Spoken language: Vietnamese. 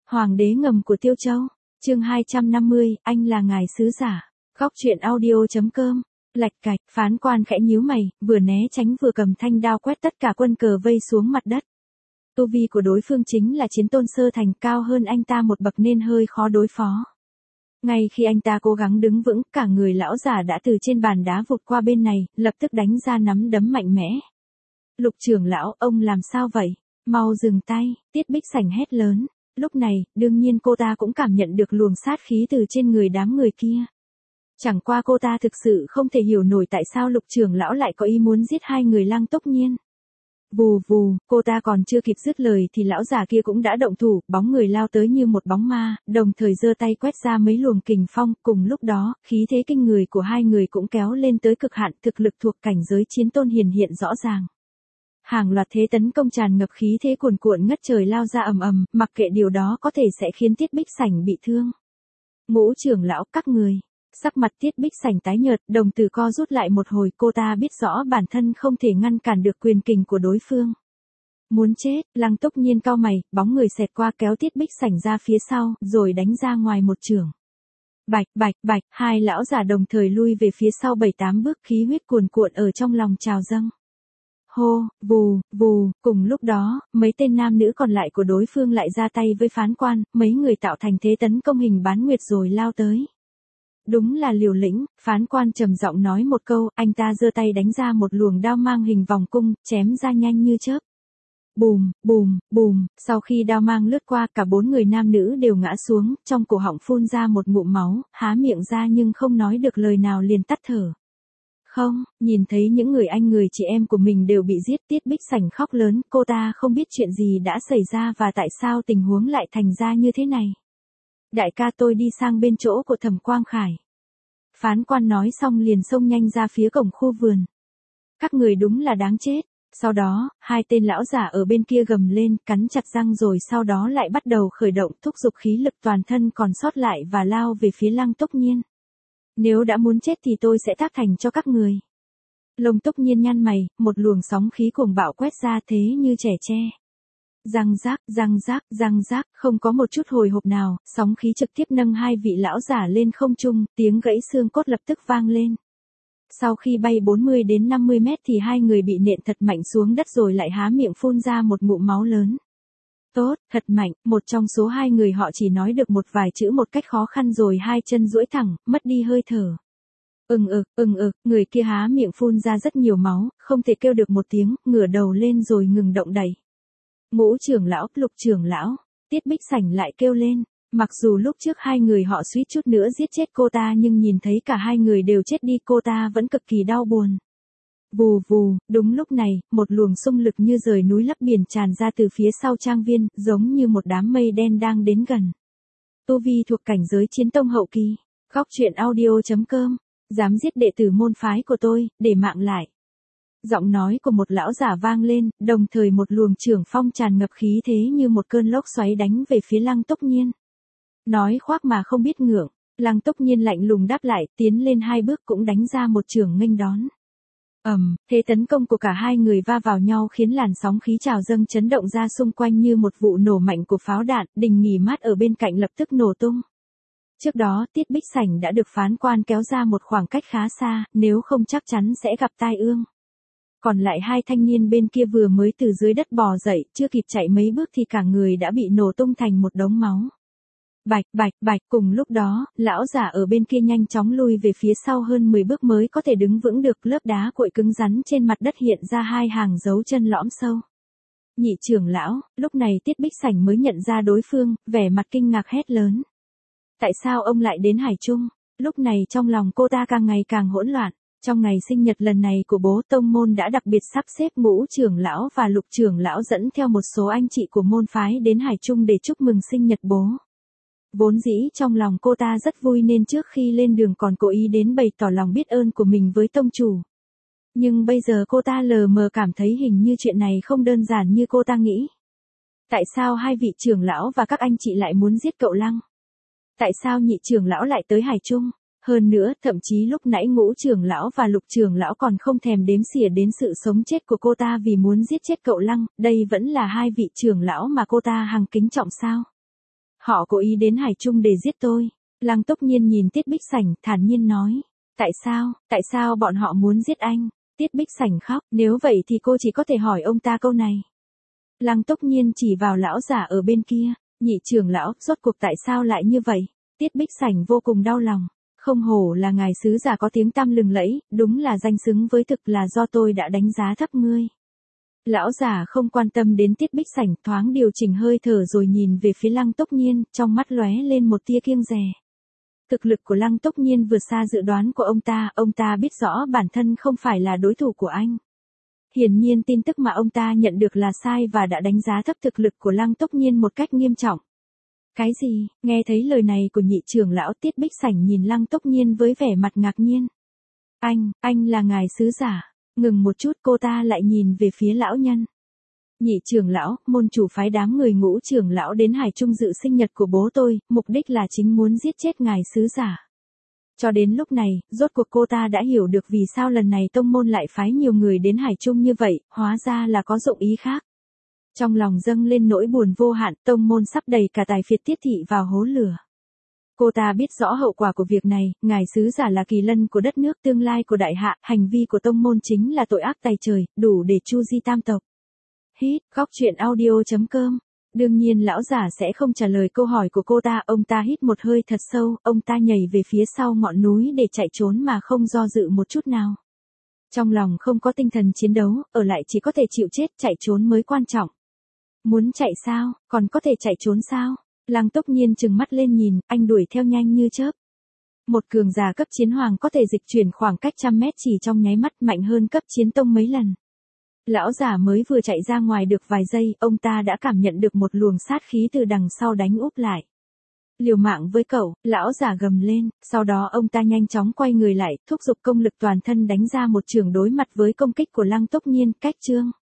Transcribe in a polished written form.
Hoàng đế ngầm của Tiêu Châu. Chương 250, anh là ngài sứ giả. Góc truyện audio.com. Lạch cạch, phán quan khẽ nhíu mày, vừa né tránh vừa cầm thanh đao quét tất cả quân cờ vây xuống mặt đất. Tu vi của đối phương chính là chiến tôn sơ thành, cao hơn anh ta một bậc nên hơi khó đối phó. Ngay khi anh ta cố gắng đứng vững, cả người lão giả đã từ trên bàn đá vụt qua bên này, lập tức đánh ra nắm đấm mạnh mẽ. Lục trưởng lão, ông làm sao vậy? Mau dừng tay, Tiết Bích Sảnh hét lớn. Lúc này, đương nhiên cô ta cũng cảm nhận được luồng sát khí từ trên người đám người kia. Chẳng qua cô ta thực sự không thể hiểu nổi tại sao lục trưởng lão lại có ý muốn giết hai người Lăng Tốc Nhiên. Vù vù, cô ta còn chưa kịp dứt lời thì lão già kia cũng đã động thủ, bóng người lao tới như một bóng ma, đồng thời giơ tay quét ra mấy luồng kình phong, cùng lúc đó, khí thế kinh người của hai người cũng kéo lên tới cực hạn, thực lực thuộc cảnh giới chiến tôn hiển hiện rõ ràng. Hàng loạt thế tấn công tràn ngập khí thế cuồn cuộn ngất trời lao ra ầm ầm, mặc kệ điều đó có thể sẽ khiến Tiết Bích Sảnh bị thương. Ngũ trưởng lão, các người. Sắc mặt Tiết Bích Sảnh tái nhợt, đồng tử co rút lại một hồi, cô ta biết rõ bản thân không thể ngăn cản được quyền kình của đối phương. Muốn chết, Lăng Tốc Nhiên cau mày, bóng người xẹt qua kéo Tiết Bích Sảnh ra phía sau, rồi đánh ra ngoài một chưởng. Bạch, bạch, bạch, hai lão giả đồng thời lui về phía sau 7-8 bước, khí huyết cuồn cuộn ở trong lòng trào dâng. Hô, vù, vù, cùng lúc đó, mấy tên nam nữ còn lại của đối phương lại ra tay với phán quan, mấy người tạo thành thế tấn công hình bán nguyệt rồi lao tới. Đúng là liều lĩnh, phán quan trầm giọng nói một câu, anh ta giơ tay đánh ra một luồng đao mang hình vòng cung, chém ra nhanh như chớp. Bùm, bùm, bùm, sau khi đao mang lướt qua, cả 4 người nam nữ đều ngã xuống, trong cổ họng phun ra một ngụm máu, há miệng ra nhưng không nói được lời nào liền tắt thở. Không, nhìn thấy những người anh người chị em của mình đều bị giết, Tiết Bích Sảnh khóc lớn, cô ta không biết chuyện gì đã xảy ra và tại sao tình huống lại thành ra như thế này. Đại ca, tôi đi sang bên chỗ của Thẩm Quang Khải. Phán quan nói xong liền xông nhanh ra phía cổng khu vườn. Các người đúng là đáng chết. Sau đó, hai tên lão giả ở bên kia gầm lên, cắn chặt răng rồi sau đó lại bắt đầu khởi động, thúc giục khí lực toàn thân còn sót lại và lao về phía Lăng Tốc Nhiên. Nếu đã muốn chết thì tôi sẽ tác thành cho các người. Lông Tốc Nhiên nhăn mày, một luồng sóng khí cuồng bạo quét ra thế như trẻ tre. Răng rác, răng rác, răng rác, không có một chút hồi hộp nào, sóng khí trực tiếp nâng hai vị lão giả lên không trung, tiếng gãy xương cốt lập tức vang lên. Sau khi bay 40 đến 50 mét thì hai người bị nện thật mạnh xuống đất rồi lại há miệng phun ra một ngụm máu lớn. Tốt, thật mạnh, một trong số hai người họ chỉ nói được một vài chữ một cách khó khăn rồi hai chân duỗi thẳng, mất đi hơi thở. Người kia há miệng phun ra rất nhiều máu, không thể kêu được một tiếng, ngửa đầu lên rồi ngừng động đậy. Ngũ trưởng lão, lục trưởng lão, Tiết Bích Sảnh lại kêu lên. Mặc dù lúc trước hai người họ suýt chút nữa giết chết cô ta nhưng nhìn thấy cả hai người đều chết đi cô ta vẫn cực kỳ đau buồn. Vù vù, đúng lúc này, một luồng xung lực như rời núi lấp biển tràn ra từ phía sau trang viên, giống như một đám mây đen đang đến gần. Tu vi thuộc cảnh giới chiến tông hậu kỳ. Góc truyện audio.com. Dám giết đệ tử môn phái của tôi, để mạng lại. Giọng nói của một lão giả vang lên, đồng thời một luồng trưởng phong tràn ngập khí thế như một cơn lốc xoáy đánh về phía Lăng Tốc Nhiên. Nói khoác mà không biết ngượng, Lăng Tốc Nhiên lạnh lùng đáp lại, tiến lên 2 bước cũng đánh ra một chưởng nghênh đón. Thế tấn công của cả hai người va vào nhau khiến làn sóng khí trào dâng chấn động ra xung quanh như một vụ nổ mạnh của pháo đạn, đình nghỉ mát ở bên cạnh lập tức nổ tung. Trước đó, Tiết Bích Sảnh đã được phán quan kéo ra một khoảng cách khá xa, nếu không chắc chắn sẽ gặp tai ương. Còn lại hai thanh niên bên kia vừa mới từ dưới đất bò dậy, chưa kịp chạy mấy bước thì cả người đã bị nổ tung thành một đống máu. Bạch, bạch, bạch, cùng lúc đó, lão giả ở bên kia nhanh chóng lui về phía sau hơn 10 bước mới có thể đứng vững được, lớp đá cuội cứng rắn trên mặt đất hiện ra hai hàng dấu chân lõm sâu. Nhị trưởng lão, lúc này Tiết Bích Sảnh mới nhận ra đối phương, vẻ mặt kinh ngạc hét lớn. Tại sao ông lại đến Hải Trung? Lúc này trong lòng cô ta càng ngày càng hỗn loạn. Trong ngày sinh nhật lần này của bố tông môn đã đặc biệt sắp xếp Ngũ trưởng lão và Lục trưởng lão dẫn theo một số anh chị của môn phái đến Hải Trung để chúc mừng sinh nhật bố. Vốn dĩ trong lòng cô ta rất vui nên trước khi lên đường còn cố ý đến bày tỏ lòng biết ơn của mình với tông chủ. Nhưng bây giờ cô ta lờ mờ cảm thấy hình như chuyện này không đơn giản như cô ta nghĩ. Tại sao hai vị trưởng lão và các anh chị lại muốn giết cậu Lăng? Tại sao nhị trưởng lão lại tới Hải Trung? Hơn nữa, thậm chí lúc nãy Ngũ trưởng lão và Lục trưởng lão còn không thèm đếm xỉa đến sự sống chết của cô ta vì muốn giết chết cậu Lăng, đây vẫn là hai vị trưởng lão mà cô ta hằng kính trọng sao? Họ cố ý đến Hải Trung để giết tôi. Lăng Túc Nhiên nhìn Tiết Bích Sảnh, thản nhiên nói. Tại sao bọn họ muốn giết anh? Tiết Bích Sảnh khóc, nếu vậy thì cô chỉ có thể hỏi ông ta câu này. Lăng Túc Nhiên chỉ vào lão giả ở bên kia, Nhị trưởng lão, rốt cuộc tại sao lại như vậy? Tiết Bích Sảnh vô cùng đau lòng. Không hổ là ngài sứ giả có tiếng tăm lừng lẫy, đúng là danh xứng với thực, là do tôi đã đánh giá thấp ngươi. Lão giả không quan tâm đến Tiết Bích Sảnh, thoáng điều chỉnh hơi thở rồi nhìn về phía Lăng Túc Nhiên, trong mắt lóe lên một tia kiêng dè. Thực lực của Lăng Túc Nhiên vượt xa dự đoán của ông ta biết rõ bản thân không phải là đối thủ của anh. Hiển nhiên tin tức mà ông ta nhận được là sai và đã đánh giá thấp thực lực của Lăng Túc Nhiên một cách nghiêm trọng. Cái gì? Nghe thấy lời này của nhị trưởng lão, Tiết Bích Sảnh nhìn Lăng Túc Nhiên với vẻ mặt ngạc nhiên. Anh là ngài sứ giả. Ngừng một chút, cô ta lại nhìn về phía lão nhân. Nhị trưởng lão, môn chủ phái đám người Ngũ trưởng lão đến Hải Trung dự sinh nhật của bố tôi, mục đích là chính muốn giết chết ngài sứ giả. Cho đến lúc này, rốt cuộc cô ta đã hiểu được vì sao lần này tông môn lại phái nhiều người đến Hải Trung như vậy, hóa ra là có dụng ý khác. Trong lòng dâng lên nỗi buồn vô hạn, tông môn sắp đầy cả tài phiệt Tiết thị vào hố lửa. Cô ta biết rõ hậu quả của việc này, ngài sứ giả là kỳ lân của đất nước, tương lai của đại hạ, hành vi của tông môn chính là tội ác tày trời, đủ để chu di tam tộc. Hít, góc truyện audio.com. Đương nhiên lão giả sẽ không trả lời câu hỏi của cô ta, ông ta hít một hơi thật sâu, ông ta nhảy về phía sau ngọn núi để chạy trốn mà không do dự một chút nào. Trong lòng không có tinh thần chiến đấu, ở lại chỉ có thể chịu chết, chạy trốn mới quan trọng. Muốn chạy sao, còn có thể chạy trốn sao? Lăng Túc Nhiên trừng mắt lên nhìn, anh đuổi theo nhanh như chớp. Một cường giả cấp chiến hoàng có thể dịch chuyển khoảng cách trăm mét chỉ trong nháy mắt, mạnh hơn cấp chiến tông mấy lần. Lão giả mới vừa chạy ra ngoài được vài giây, ông ta đã cảm nhận được một luồng sát khí từ đằng sau đánh úp lại. Liều mạng với cậu, lão giả gầm lên, sau đó ông ta nhanh chóng quay người lại, thúc giục công lực toàn thân đánh ra một chưởng đối mặt với công kích của Lăng Túc Nhiên, cách chương.